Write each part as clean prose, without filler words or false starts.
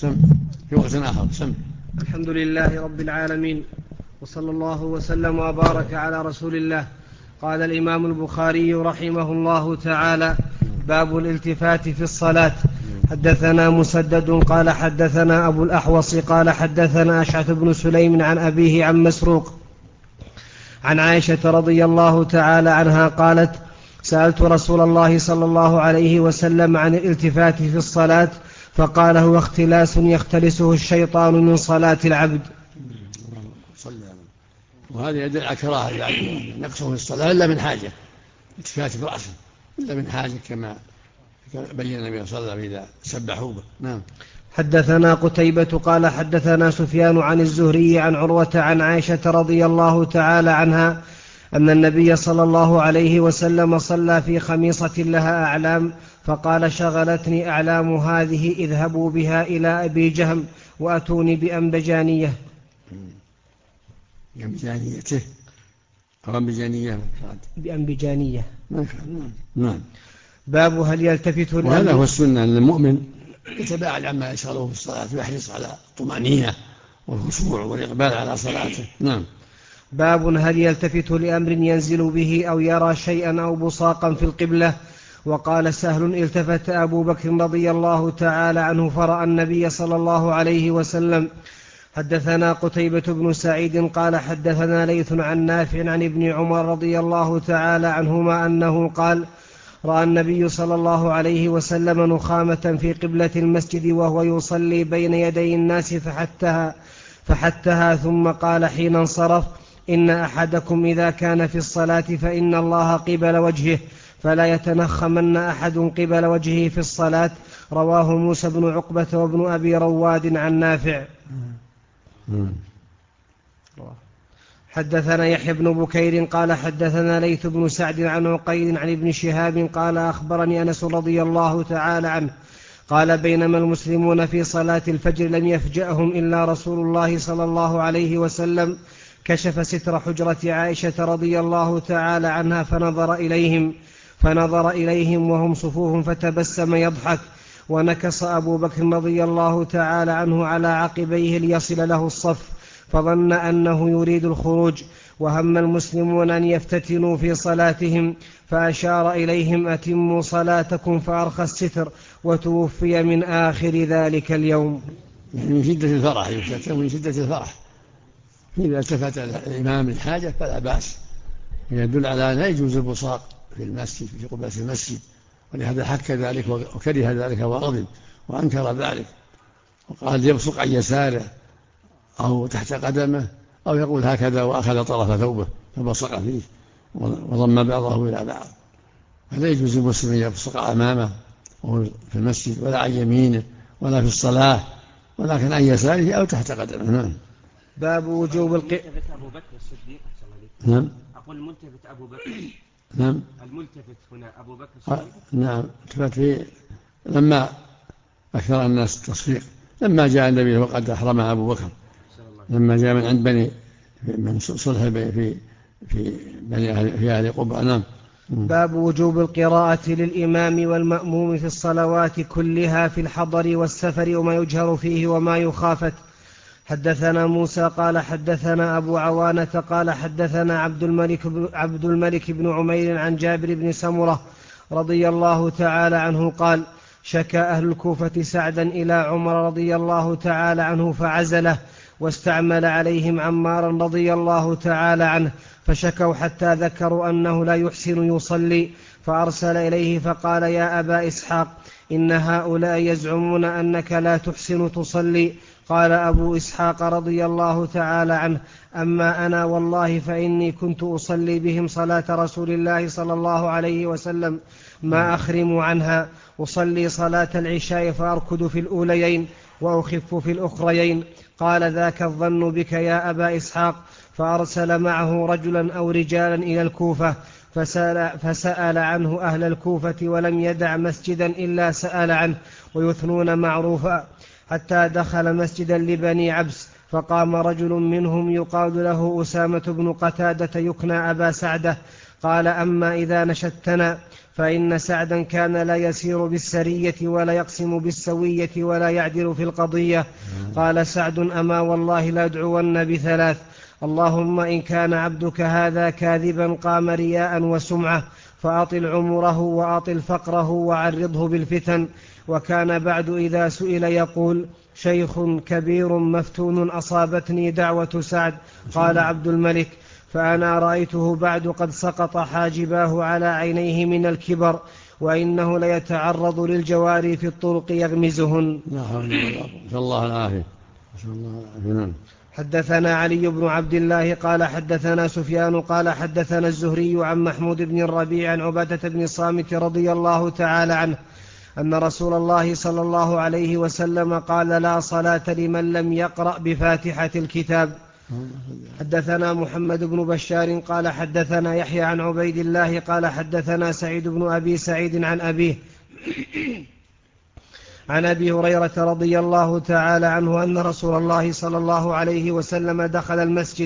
سم في وقت آخر. سم. الحمد لله رب العالمين، وصلى الله وسلم وبارك على رسول الله. قال الإمام البخاري رحمه الله تعالى: باب الالتفات في الصلاة. حدثنا مسدد قال حدثنا أبو الأحوص قال حدثنا أشعث بن سليم عن أبيه عن مسروق عن عائشة رضي الله تعالى عنها قالت: سألت رسول الله صلى الله عليه وسلم عن الالتفات في الصلاة فقال: هو اختلاس يختلسه الشيطان من صلاة العبد. وهذا يدل على كراهة يعني نقصه في الصلاة إلا من حاجة، التفات برأسه إلا من حاجة كما بين النبي صلى الله عليه وسلم إذا سبحوا به. نعم. حدثنا قتيبة قال حدثنا سفيان عن الزهري عن عروة عن عائشة رضي الله تعالى عنها أن النبي صلى الله عليه وسلم صلى في خميصة لها أعلام فقال: شغلتني أعلام هذه، اذهبوا بها إلى أبي جهم وأتوني بأنبجانية. بأنبجانيته أو أنبجانية؟ بأنبجانية. نعم. باب هل يلتفت وهذا هو السنة أن المؤمن يتباعد عما يشغله في الصلاة ويحرص على الطمأنينة والخشوع والإقبال على صلاته. نعم. باب هل يلتفت لأمر ينزل به أو يرى شيئا أو بصاقا في القبلة. وقال سهل: التفت أبو بكر رضي الله تعالى عنه فرأى النبي صلى الله عليه وسلم. حدثنا قتيبة بن سعيد قال حدثنا ليث عن نافع عن ابن عمر رضي الله تعالى عنهما أنه قال: رأى النبي صلى الله عليه وسلم نخامة في قبلة المسجد وهو يصلي بين يدي الناس فحتها ثم قال حين انصرف: إن أحدكم إذا كان في الصلاة فإن الله قبل وجهه فلا يتنخمن أحد قبل وجهه في الصلاة. رواه موسى بن عقبة وابن أبي رواد عن نافع. حدثنا يحيى بن بكير قال حدثنا ليث بن سعد عن عقيل عن ابن شهاب قال: أخبرني أنس رضي الله تعالى عنه قال: بينما المسلمون في صلاة الفجر لم يفجأهم إلا رسول الله صلى الله عليه وسلم كشف ستر حجرة عائشة رضي الله تعالى عنها فنظر إليهم وهم صفوف فتبسم يضحك، ونكص أبو بكر رضي الله تعالى عنه على عقبيه ليصل له الصف فظن أنه يريد الخروج، وهم المسلمون أن يفتتنوا في صلاتهم فأشار إليهم: أتموا صلاتكم، فأرخى الستر وتوفي من آخر ذلك اليوم. من شدة الفرح من شدة الفرح. إذا التفت الإمام الحاجة فلا بأس، يدل على أن لا يجوز البصاق في المسجد في قبلة المسجد، ولهذا حك ذلك وكره ذلك وغضب وأنكر ذلك، وقال يبصق عن يساره أو تحت قدمه أو يقول هكذا وأخذ طرف ثوبه فبصق فيه وضم بعضه إلى بعض. فلا يجوز المسلم يبصق أمامه وهو في المسجد ولا عن يمينه ولا في الصلاة، ولكن عن يساره أو تحت قدمه. نعم. باب وجوب أبو بكر الصديق. نعم. أقول الملتفت أبو بكر. نعم. الملتفت هنا أبو بكر الصديق. نعم. التفت فيه لما أكثر الناس التصفيق لما جاء النبي وقد أحرمها أبو بكر لما جاء من عند من صلح في أهل قباء. نعم. باب وجوب القراءة للإمام والمأموم في الصلوات كلها في الحضر والسفر وما يجهر فيه وما يخافت. حدثنا موسى قال حدثنا أبو عوانة قال حدثنا عبد الملك بن عمير عن جابر بن سمرة رضي الله تعالى عنه قال: شكى أهل الكوفة سعدا إلى عمر رضي الله تعالى عنه فعزله، واستعمل عليهم عمارا رضي الله تعالى عنه، فشكوا حتى ذكروا أنه لا يحسن يصلي، فأرسل إليه فقال: يا أبا إسحاق، إن هؤلاء يزعمون أنك لا تحسن تصلي. قال أبو إسحاق رضي الله تعالى عنه: أما أنا والله فإني كنت أصلي بهم صلاة رسول الله صلى الله عليه وسلم ما أخرم عنها، أصلي صلاة العشاء فأركض في الأوليين وأخف في الأخريين. قال: ذاك الظن بك يا أبا إسحاق. فأرسل معه رجلا أو رجالا إلى الكوفة فسأل عنه أهل الكوفة ولم يدع مسجدا إلا سأل عنه ويثنون معروفا، حتى دخل مسجدا لبني عبس فقام رجل منهم يقال له أسامة بن قتادة يكنى أبا سعدة، قال: أما إذا نشدتنا فإن سعدا كان لا يسير بالسرية ولا يقسم بالسوية ولا يعدل في القضية. قال سعد: أما والله لأدعون بثلاث: اللهم إن كان عبدك هذا كاذبا قام رياء وسمعة فأطل عمره وأطل فقره وعرضه بالفتن. وكان بعد إذا سئل يقول: شيخ كبير مفتون أصابتني دعوة سعد. قال عبد الملك: فأنا رأيته بعد قد سقط حاجباه على عينيه من الكبر، وإنه ليتعرض للجواري في الطرق يغمزهن. لا حول ولا قوة. نسأل الله العافية. نسأل الله العافية. حدثنا علي بن عبد الله قال حدثنا سفيان قال حدثنا الزهري عن محمود بن الربيع عن عبادة بن الصامت رضي الله تعالى عنه أن رسول الله صلى الله عليه وسلم قال: لا صلاة لمن لم يقرأ بفاتحة الكتاب. حدثنا محمد بن بشار قال حدثنا يحيى عن عبيد الله قال حدثنا سعيد بن أبي سعيد عن أبيه عن أبي هريرة رضي الله تعالى عنه أن رسول الله صلى الله عليه وسلم دخل المسجد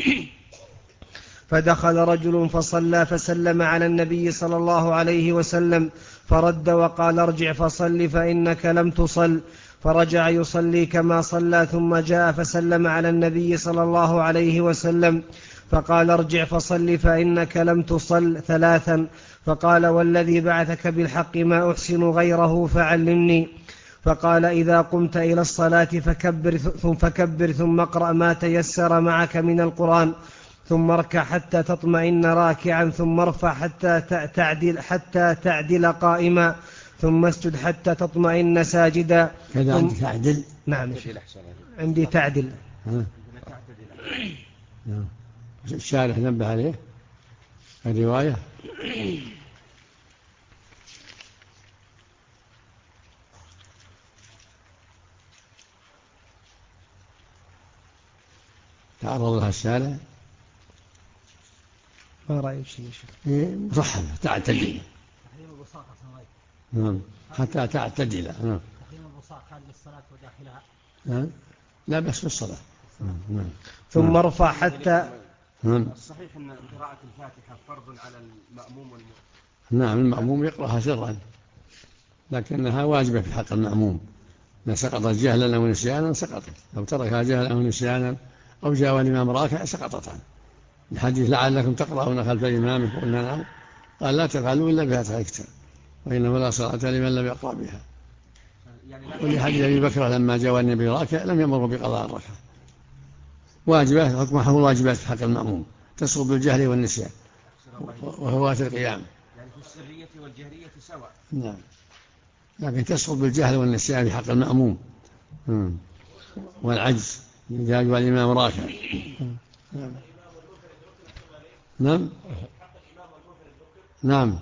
فدخل رجل فصلى فسلم على النبي صلى الله عليه وسلم فرد وقال: ارجع فصل فإنك لم تصل. فرجع يصلي كما صلى ثم جاء فسلم على النبي صلى الله عليه وسلم فقال: ارجع فصل فإنك لم تصل ثلاثا. فقال: والذي بعثك بالحق ما أحسن غيره فعلمني. فقال: إذا قمت إلى الصلاة فكبر ثم اقرأ ما تيسر معك من القرآن، ثم اركع حتى تطمئن راكعا، ثم ارفع حتى تعدل قائما، ثم اسجد حتى تطمئن ساجدا. كذا عندك تعدل؟ نعم عندي تعدل. الشارح نبه عليه الرواية. تعرض لها الشارع ما رأيك شيء مصحفة تعتدل. نعم حتى تعتدل. نعم تقديم البصاق خارج الصلاة وداخلها. نعم لا بس في الصلاة. نعم ثم ارفع حتى. نعم الصحيح أن قراءة الفاتحة فرض على المأموم والمؤمن. نعم المأموم يقرأها سرا، لكنها واجبة في حق المأموم. إذا سقطت جهلا أو نسيانا سقطت، لو تركها جهلا أو نسيانا أو جاء الإمام راكع سقطت عنه. الحديث لعلكم تقرؤون خلف الإمام قلنا نعم، قال: لا تفعلوا إلا بفاتحة الكتاب وإنه لا صلاة لمن لم يقرأ بها. ولحديث أبي بكر لما جاء النبي راكع لم يمر بقضاء الركعة. واجبات حكمها هو واجبات في حق المأموم تسقط بالجهل والنسيان وهوات القيام. يعني في السرية والجهرية سواء. نعم لكن تسقط بالجهل والنسيان في حق المأموم والعجز إذا جاء الإمام راكع. نعم نعم.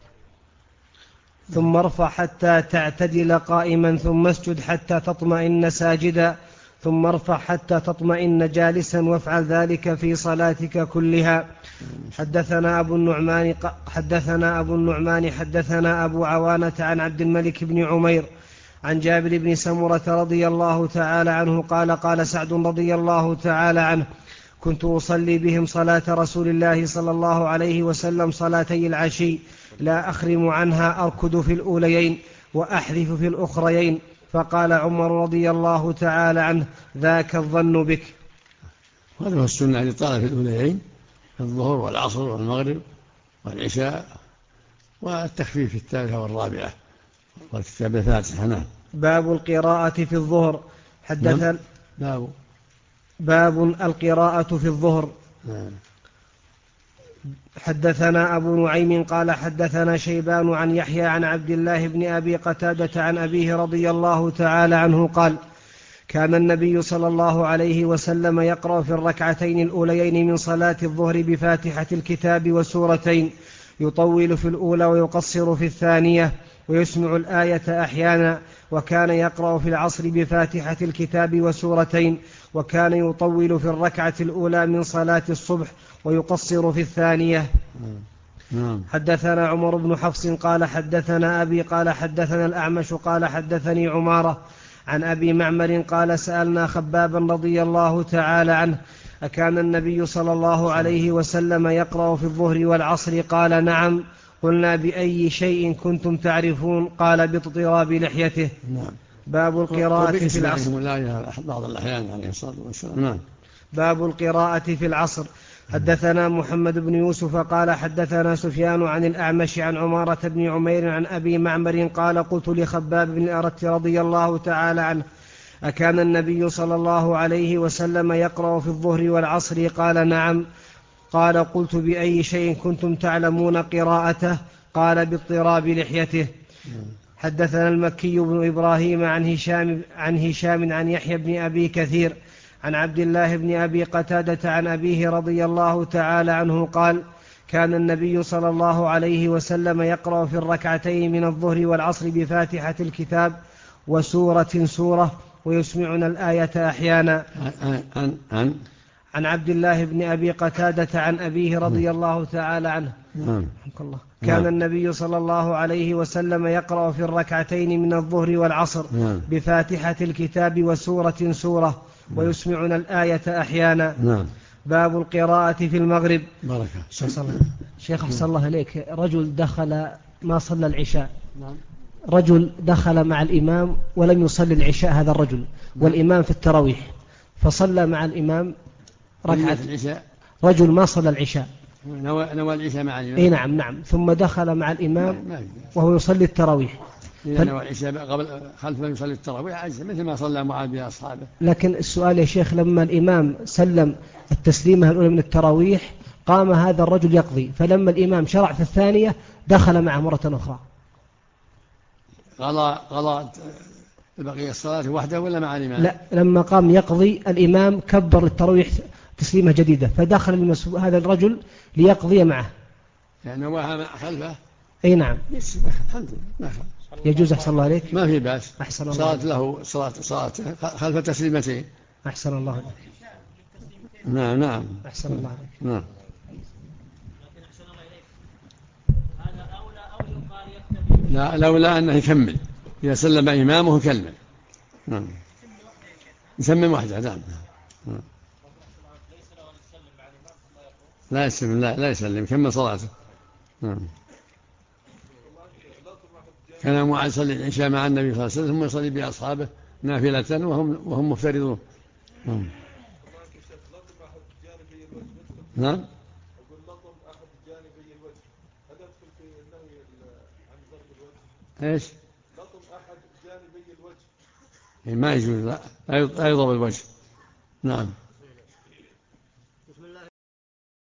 ثم ارفع حتى تعتدل قائما، ثم اسجد حتى تطمئن ساجدا، ثم ارفع حتى تطمئن جالسا، وافعل ذلك في صلاتك كلها. حدثنا أبو النعمان حدثنا أبو عوانة عن عبد الملك بن عمير عن جابر بن سمرة رضي الله تعالى عنه قال: قال سعد رضي الله تعالى عنه: كنت أصلي بهم صلاة رسول الله صلى الله عليه وسلم صلاتي العشي، لا أخرم عنها، أركض في الأوليين وأحذف في الأخريين. فقال عمر رضي الله تعالى عنه: ذاك الظن بك. هذا هو السنة التي طال في الأوليين، الظهر والعصر والمغرب والعشاء، والتخفيف في الثالثة والرابعة والكتاب الفاتحة. نعم. باب القراءة في الظهر. حدثنا باب القراءة في الظهر. حدثنا أبو نعيم قال حدثنا شيبان عن يحيى عن عبد الله بن أبي قتادة عن أبيه رضي الله تعالى عنه قال: كان النبي صلى الله عليه وسلم يقرأ في الركعتين الأوليين من صلاة الظهر بفاتحة الكتاب وسورتين، يطول في الأولى ويقصر في الثانية، ويسمع الآية أحيانا. وكان يقرأ في العصر بفاتحة الكتاب وسورتين، وكان يطول في الركعة الأولى من صلاة الصبح ويقصر في الثانية. حدثنا عمر بن حفص قال حدثنا أبي قال حدثنا الأعمش قال حدثني عمارة عن أبي معمر قال: سألنا خبابا رضي الله تعالى عنه: أكان النبي صلى الله عليه وسلم يقرأ في الظهر والعصر؟ قال: نعم. قلنا بأي شيء كنتم تعرفون؟ قال باضطراب لحيته. نعم. باب القراءة في العصر. بعض الأحيان عليه الصلاة والسلام. نعم. باب القراءة في العصر. حدثنا محمد بن يوسف قال حدثنا سفيان عن الأعمش عن عمارة بن عمير عن أبي معمر قال قلت لخباب بن الأرت رضي الله تعالى عنه أكان النبي صلى الله عليه وسلم يقرأ في الظهر والعصر؟ قال نعم. قال قلت بأي شيء كنتم تعلمون قراءته؟ قال باضطراب لحيته. حدثنا المكي بن إبراهيم عن هشام عن يحيى بن أبي كثير عن عبد الله بن أبي قتادة عن أبيه رضي الله تعالى عنه قال كان النبي صلى الله عليه وسلم يقرأ في الركعتين من الظهر والعصر بفاتحة الكتاب وسورة سورة ويسمعنا الآية أحيانا. عن عبد الله بن أبي قتادة عن أبيه رضي الله تعالى عنه كان النبي صلى الله عليه وسلم يقرأ في الركعتين من الظهر والعصر بفاتحة الكتاب وسورة سورة ويسمعنا الآية أحيانا. باب القراءة في المغرب. شيخ أحسن الله إليك، رجل دخل ما صلى العشاء، رجل دخل مع الإمام ولم يصلي العشاء هذا الرجل، والإمام في التراويح، فصلى مع الإمام ركعة. رجل ما صلى العشاء، نوى العشاء مع الإمام. إيه نعم، ثم دخل مع الإمام وهو يصلي التراويح. إذا نوى العشاء قبل خلفه يصلي التراويح عجز مثل ما صلى معاذ بأصحابه. لكن السؤال يا شيخ، لما الإمام سلم التسليمة الأولى من التراويح قام هذا الرجل يقضي، فلما الإمام شرع في الثانية دخل معه مرة أخرى. قضى بقي الصلاة وحده ولا مع الإمام؟ لا، لما قام يقضي الإمام كبر التراويح تسليمة جديدة، فدخل هذا الرجل ليقضي معه. يعني نواها خلفه. أي نعم. الحمد لله. يجوز. أحسن الله عليك. ما في بأس. أحسن الله. صلاة له صلاة خلف تسليمتين. أحسن الله عليك. نعم. أحسن الله عليك. نعم. لا، لولا أنه يكمل، إذا سلم إمامه يكمل. نعم. يسمم وحده. نعم. لا يسلم يكمل صلاته. نعم. كان معاذ يصلي العشاء مع النبي صلى الله عليه وسلم ثم يصلي بأصحابه نافلة وهم مفترضون. نعم. ايش؟ لطم احد جانبي الوجه ما يجوز، لا يضرب الوجه. نعم.